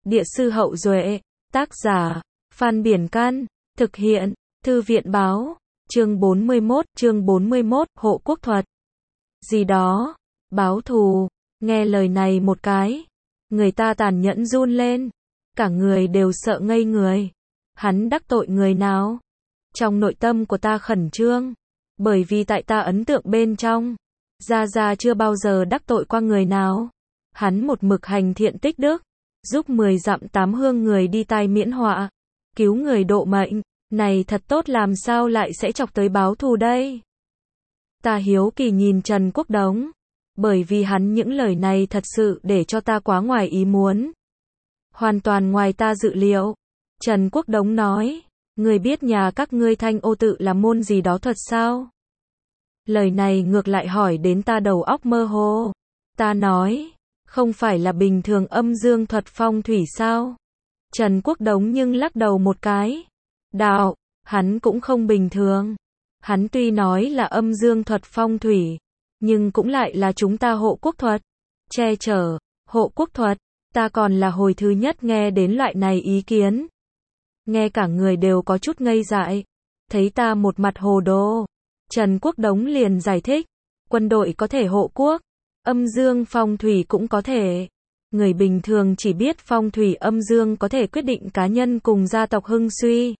Địa sư Hậu Duệ, tác giả, Phan Biển Căn, thực hiện, Thư viện báo, chương 41, hộ quốc thuật. Gì đó, báo thù, nghe lời này một cái, người ta tàn nhẫn run lên, cả người đều sợ ngây người. Hắn đắc tội người nào? Trong nội tâm của ta khẩn trương, bởi vì tại ta ấn tượng bên trong, Gia chưa bao giờ đắc tội qua người nào. Hắn một mực hành thiện tích đức, giúp 10 dặm 8 hương người đi tai miễn họa, cứu người độ mệnh, này thật tốt, làm sao lại sẽ chọc tới báo thù đây? Ta hiếu kỳ nhìn Trần Quốc Đống, bởi vì hắn những lời này thật sự để cho ta quá ngoài ý muốn. Hoàn toàn ngoài ta dự liệu. Trần Quốc Đống nói, người biết nhà các ngươi Thanh Ô tự là môn gì đó thuật sao? Lời này ngược lại hỏi đến ta đầu óc mơ hồ. Ta nói, không phải là bình thường âm dương thuật phong thủy sao? Trần Quốc Đống nhưng lắc đầu một cái. Đạo, hắn cũng không bình thường. Hắn tuy nói là âm dương thuật phong thủy, nhưng cũng lại là chúng ta hộ quốc thuật. Che chở, hộ quốc thuật, ta còn là hồi thứ nhất nghe đến loại này ý kiến. Nghe cả người đều có chút ngây dại. Thấy ta một mặt hồ đồ, Trần Quốc Đống liền giải thích, quân đội có thể hộ quốc, âm dương phong thủy cũng có thể. Người bình thường chỉ biết phong thủy âm dương có thể quyết định cá nhân cùng gia tộc hưng suy.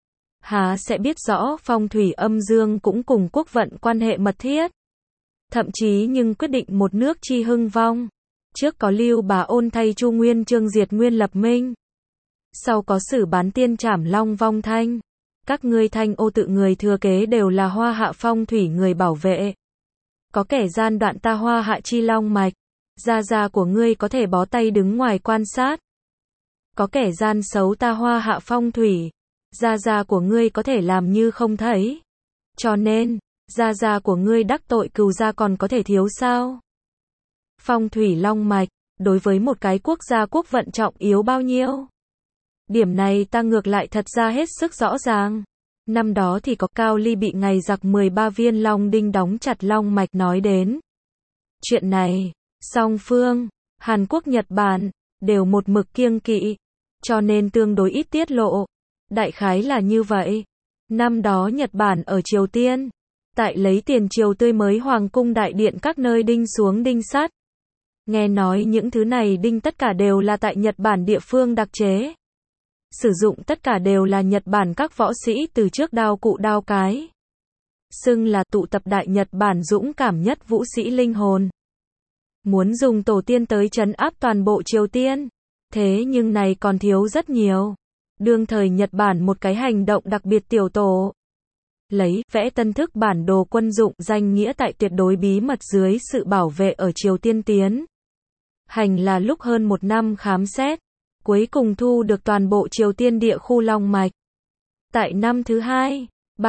Há sẽ biết rõ phong thủy âm dương cũng cùng quốc vận quan hệ mật thiết. Thậm chí nhưng quyết định một nước chi hưng vong. Trước có Lưu Bà Ôn thay Chu Nguyên Chương diệt Nguyên lập Minh. Sau có Sử Bán Tiên trảm Long vong Thanh. Các ngươi Thanh Ô tự người thừa kế đều là Hoa Hạ phong thủy người bảo vệ. Có kẻ gian đoạn ta Hoa Hạ chi long mạch, Gia của ngươi có thể bó tay đứng ngoài quan sát. Có kẻ gian xấu ta Hoa Hạ phong thủy, Gia của ngươi có thể làm như không thấy. Cho nên, Gia của ngươi đắc tội cừu gia còn có thể thiếu sao? Phong thủy long mạch, đối với một cái quốc gia quốc vận trọng yếu bao nhiêu? Điểm này ta ngược lại thật ra hết sức rõ ràng. Năm đó thì có Cao Ly bị ngày giặc 13 viên long đinh đóng chặt long mạch nói đến. Chuyện này, song phương, Hàn Quốc Nhật Bản, đều một mực kiêng kỵ, cho nên tương đối ít tiết lộ. Đại khái là như vậy. Năm đó Nhật Bản ở Triều Tiên, tại lấy tiền triều tươi mới hoàng cung đại điện các nơi đinh xuống đinh sắt. Nghe nói những thứ này đinh tất cả đều là tại Nhật Bản địa phương đặc chế. Sử dụng tất cả đều là Nhật Bản các võ sĩ từ trước đao cụ đao cái. Xưng là tụ tập đại Nhật Bản dũng cảm nhất vũ sĩ linh hồn. Muốn dùng tổ tiên tới trấn áp toàn bộ Triều Tiên. Thế nhưng này còn thiếu rất nhiều. Đương thời Nhật Bản một cái hành động đặc biệt tiểu tổ. Lấy, vẽ tân thức bản đồ quân dụng danh nghĩa tại tuyệt đối bí mật dưới sự bảo vệ ở Triều Tiên tiến. Hành là lúc hơn 1 năm khám xét. Cuối cùng thu được toàn bộ Triều Tiên địa khu long mạch. Tại năm thứ hai,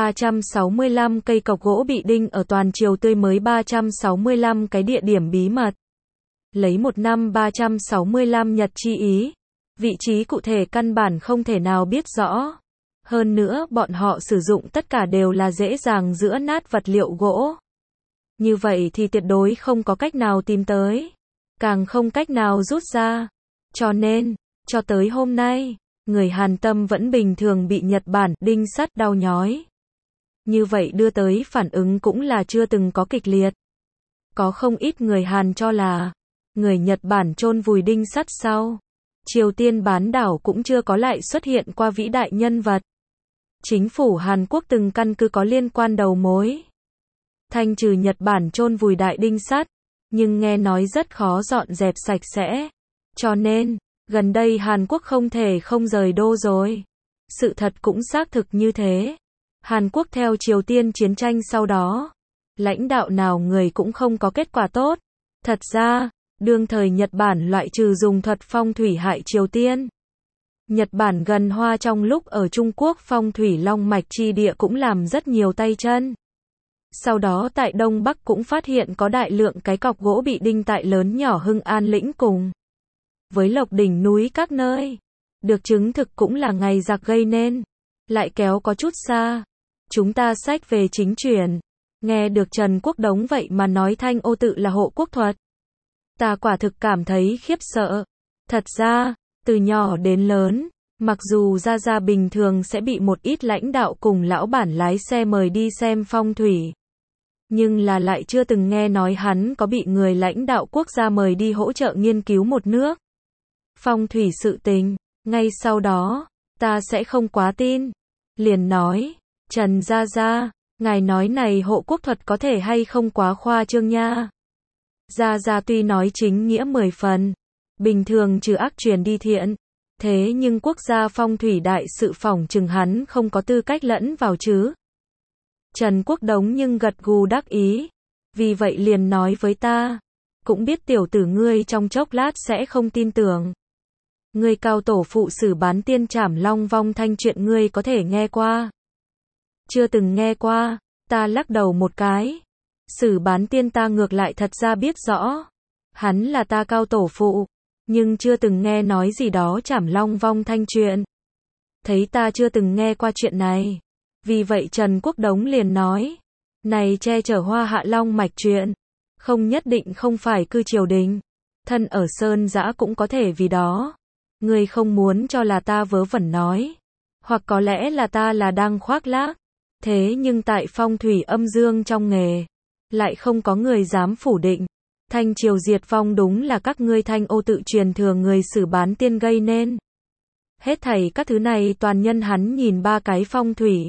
365 cây cọc gỗ bị đinh ở toàn Triều tươi mới 365 cái địa điểm bí mật. Lấy 1 năm 365 nhật chi ý. Vị trí cụ thể căn bản không thể nào biết rõ. Hơn nữa bọn họ sử dụng tất cả đều là dễ dàng giữa nát vật liệu gỗ. Như vậy thì tuyệt đối không có cách nào tìm tới. Càng không cách nào rút ra. Cho nên, cho tới hôm nay, người Hàn tâm vẫn bình thường bị Nhật Bản đinh sắt đau nhói. Như vậy đưa tới phản ứng cũng là chưa từng có kịch liệt. Có không ít người Hàn cho là, người Nhật Bản chôn vùi đinh sắt sau. Triều Tiên bán đảo cũng chưa có lại xuất hiện qua vĩ đại nhân vật. Chính phủ Hàn Quốc từng căn cứ có liên quan đầu mối. Thanh trừ Nhật Bản chôn vùi đại đinh sắt, nhưng nghe nói rất khó dọn dẹp sạch sẽ. Cho nên, gần đây Hàn Quốc không thể không rời đô rồi. Sự thật cũng xác thực như thế. Hàn Quốc theo Triều Tiên chiến tranh sau đó, lãnh đạo nào người cũng không có kết quả tốt. Thật ra, đương thời Nhật Bản loại trừ dùng thuật phong thủy hại Triều Tiên. Nhật Bản gần Hoa trong lúc ở Trung Quốc phong thủy long mạch chi địa cũng làm rất nhiều tay chân. Sau đó tại Đông Bắc cũng phát hiện có đại lượng cái cọc gỗ bị đinh tại lớn nhỏ Hưng An lĩnh cùng với Lộc đỉnh núi các nơi. Được chứng thực cũng là ngày giặc gây nên. Lại kéo có chút xa. Chúng ta sách về chính truyền. Nghe được Trần Quốc Đống vậy mà nói Thanh Ô tự là hộ quốc thuật. Ta quả thực cảm thấy khiếp sợ. Thật ra, Từ nhỏ đến lớn, mặc dù Gia Gia bình thường sẽ bị một ít lãnh đạo cùng lão bản lái xe mời đi xem phong thủy, nhưng là lại chưa từng nghe nói hắn có bị người lãnh đạo quốc gia mời đi hỗ trợ nghiên cứu một nước phong thủy sự tình. Ngay sau đó, ta sẽ không quá tin. Liền nói, Trần Gia Gia, ngài nói này hộ quốc thuật có thể hay không quá khoa trương nha. Gia Gia tuy nói chính nghĩa 10 phần, bình thường trừ ác truyền đi thiện, thế nhưng quốc gia phong thủy đại sự phỏng chừng hắn không có tư cách lẫn vào chứ. Trần Quốc Đống nhưng gật gù đắc ý, vì vậy liền nói với ta, cũng biết tiểu tử ngươi trong chốc lát sẽ không tin tưởng. Ngươi cao tổ phụ Sử Bán Tiên trảm long vong thanh chuyện ngươi có thể nghe qua? Chưa từng nghe qua, ta lắc đầu một cái. Sử Bán Tiên ta ngược lại thật ra biết rõ, hắn là ta cao tổ phụ, nhưng chưa từng nghe nói gì đó trảm long vong thanh chuyện. Thấy ta chưa từng nghe qua chuyện này, vì vậy Trần Quốc Đống liền nói, này che chở Hoa Hạ Long mạch chuyện, không nhất định không phải cư triều đình, thân ở sơn dã cũng có thể vì đó. Ngươi không muốn cho là ta vớ vẩn nói, hoặc có lẽ là ta là đang khoác lác, thế nhưng tại phong thủy âm dương trong nghề, lại không có người dám phủ định. Thanh triều diệt vong đúng là các ngươi Thanh Ô tự truyền thừa người Sử Bán Tiên gây nên. Hết thảy các thứ này toàn nhân hắn nhìn ba cái phong thủy.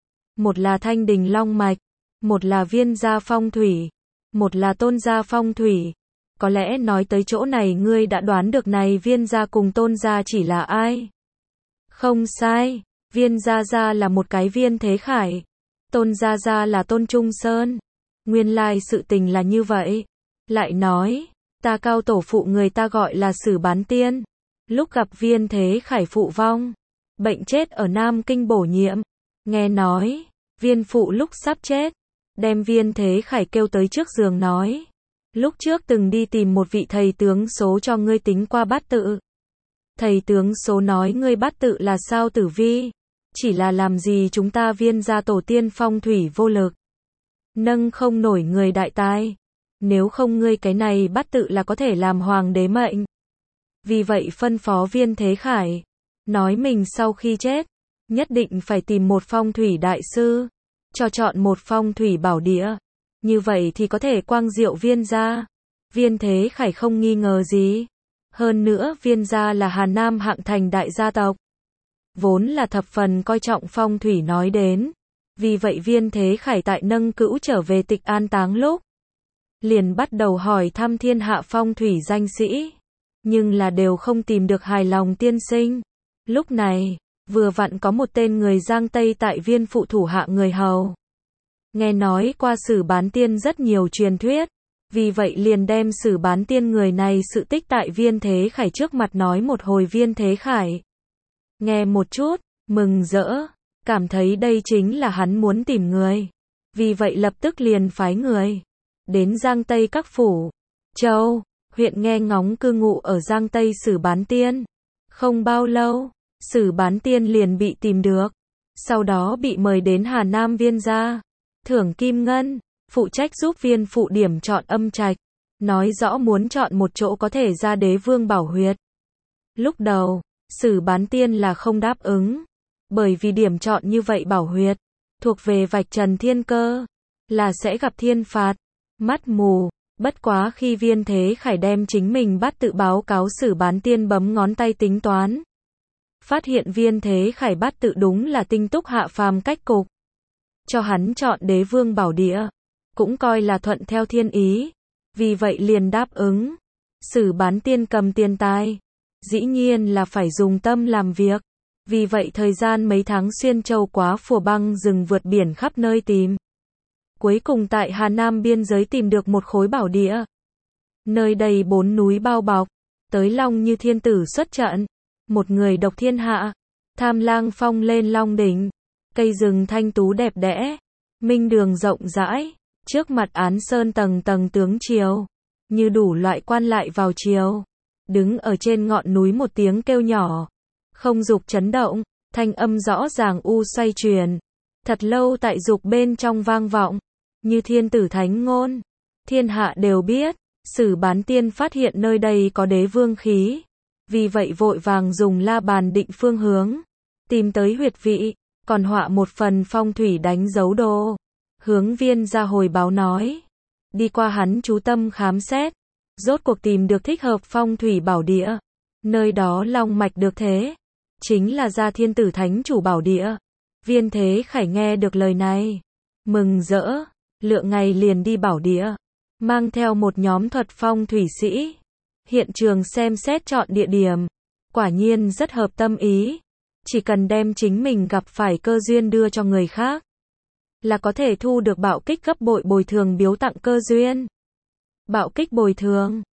Một là Thanh Đình Long mạch, một là Viên gia phong thủy, một là Tôn gia phong thủy. Có lẽ nói tới chỗ này ngươi đã đoán được này Viên gia cùng Tôn gia chỉ là ai? Không sai, Viên gia gia là một cái Viên Thế Khải, Tôn gia gia là Tôn Trung Sơn. Nguyên lai sự tình là như vậy. Lại nói, ta cao tổ phụ người ta gọi là Sử Bán Tiên, lúc gặp Viên Thế Khải phụ vong, bệnh chết ở Nam Kinh bổ nhiệm, nghe nói, Viên phụ lúc sắp chết, đem Viên Thế Khải kêu tới trước giường nói, lúc trước từng đi tìm một vị thầy tướng số cho ngươi tính qua bát tự. Thầy tướng số nói ngươi bát tự là sao tử vi, chỉ là làm gì chúng ta Viên gia tổ tiên phong thủy vô lực, nâng không nổi người đại tài. Nếu không ngươi cái này bát tự là có thể làm hoàng đế mệnh. Vì vậy phân phó Viên Thế Khải, nói mình sau khi chết, nhất định phải tìm một phong thủy đại sư, cho chọn một phong thủy bảo địa. Như vậy thì có thể quang diệu Viên gia. Viên Thế Khải không nghi ngờ gì. Hơn nữa Viên gia là Hà Nam hạng thành đại gia tộc, vốn là thập phần coi trọng phong thủy nói đến. Vì vậy Viên Thế Khải tại nâng cữu trở về tịch an táng lúc, liền bắt đầu hỏi thăm thiên hạ phong thủy danh sĩ, nhưng là đều không tìm được hài lòng tiên sinh. Lúc này, vừa vặn có một tên người Giang Tây tại Viên phụ thủ hạ người hầu. Nghe nói qua Sử Bán Tiên rất nhiều truyền thuyết, vì vậy liền đem Sử Bán Tiên người này sự tích tại Viên Thế Khải trước mặt nói một hồi. Viên Thế Khải nghe một chút, mừng rỡ, cảm thấy đây chính là hắn muốn tìm người. Vì vậy lập tức liền phái người đến Giang Tây các phủ, châu, huyện nghe ngóng cư ngụ ở Giang Tây Sử Bán Tiên. Không bao lâu, Sử Bán Tiên liền bị tìm được, sau đó bị mời đến Hà Nam Viên gia, thưởng kim ngân, phụ trách giúp Viên phụ điểm chọn âm trạch, nói rõ muốn chọn một chỗ có thể ra Đế Vương bảo huyệt. Lúc đầu, Sử Bán Tiên là không đáp ứng, bởi vì điểm chọn như vậy bảo huyệt, thuộc về vạch trần thiên cơ, là sẽ gặp thiên phạt. Mắt mù, bất quá khi Viên Thế Khải đem chính mình bát tự báo cáo Sử Bán Tiên bấm ngón tay tính toán, phát hiện Viên Thế Khải bát tự đúng là tinh túc hạ phàm cách cục, cho hắn chọn Đế Vương bảo địa, cũng coi là thuận theo thiên ý, vì vậy liền đáp ứng. Sử Bán Tiên cầm tiền tài, dĩ nhiên là phải dùng tâm làm việc, vì vậy thời gian mấy tháng xuyên châu quá phùa băng rừng vượt biển khắp nơi tìm. Cuối cùng tại Hà Nam biên giới tìm được một khối bảo địa. Nơi đây 4 núi bao bọc, tới long như thiên tử xuất trận, một người độc thiên hạ, tham lang phong lên long đỉnh, cây rừng thanh tú đẹp đẽ, minh đường rộng rãi, trước mặt án sơn tầng tầng tướng triều, như đủ loại quan lại vào triều. Đứng ở trên ngọn núi một tiếng kêu nhỏ, không dục chấn động, thanh âm rõ ràng u xoay truyền, thật lâu tại dục bên trong vang vọng, như thiên tử thánh ngôn. Thiên hạ đều biết, Sử Bán Tiên phát hiện nơi đây có đế vương khí, Vì vậy vội vàng dùng la bàn định phương hướng, tìm tới huyệt vị, còn họa một phần phong thủy đánh dấu đồ. Hướng Viên ra hồi báo nói, đi qua hắn chú tâm khám xét, rốt cuộc tìm được thích hợp phong thủy bảo địa. Nơi đó long mạch được thế, chính là Gia Thiên Tử Thánh Chủ bảo địa. Viên Thế Khải nghe được lời này, mừng rỡ, lựa ngày liền đi bảo địa, mang theo một nhóm thuật phong thủy sĩ, hiện trường xem xét chọn địa điểm, quả nhiên rất hợp tâm ý, chỉ cần đem chính mình gặp phải cơ duyên đưa cho người khác, là có thể thu được bạo kích gấp bội bồi thường biếu tặng cơ duyên. Bạo kích bồi thường,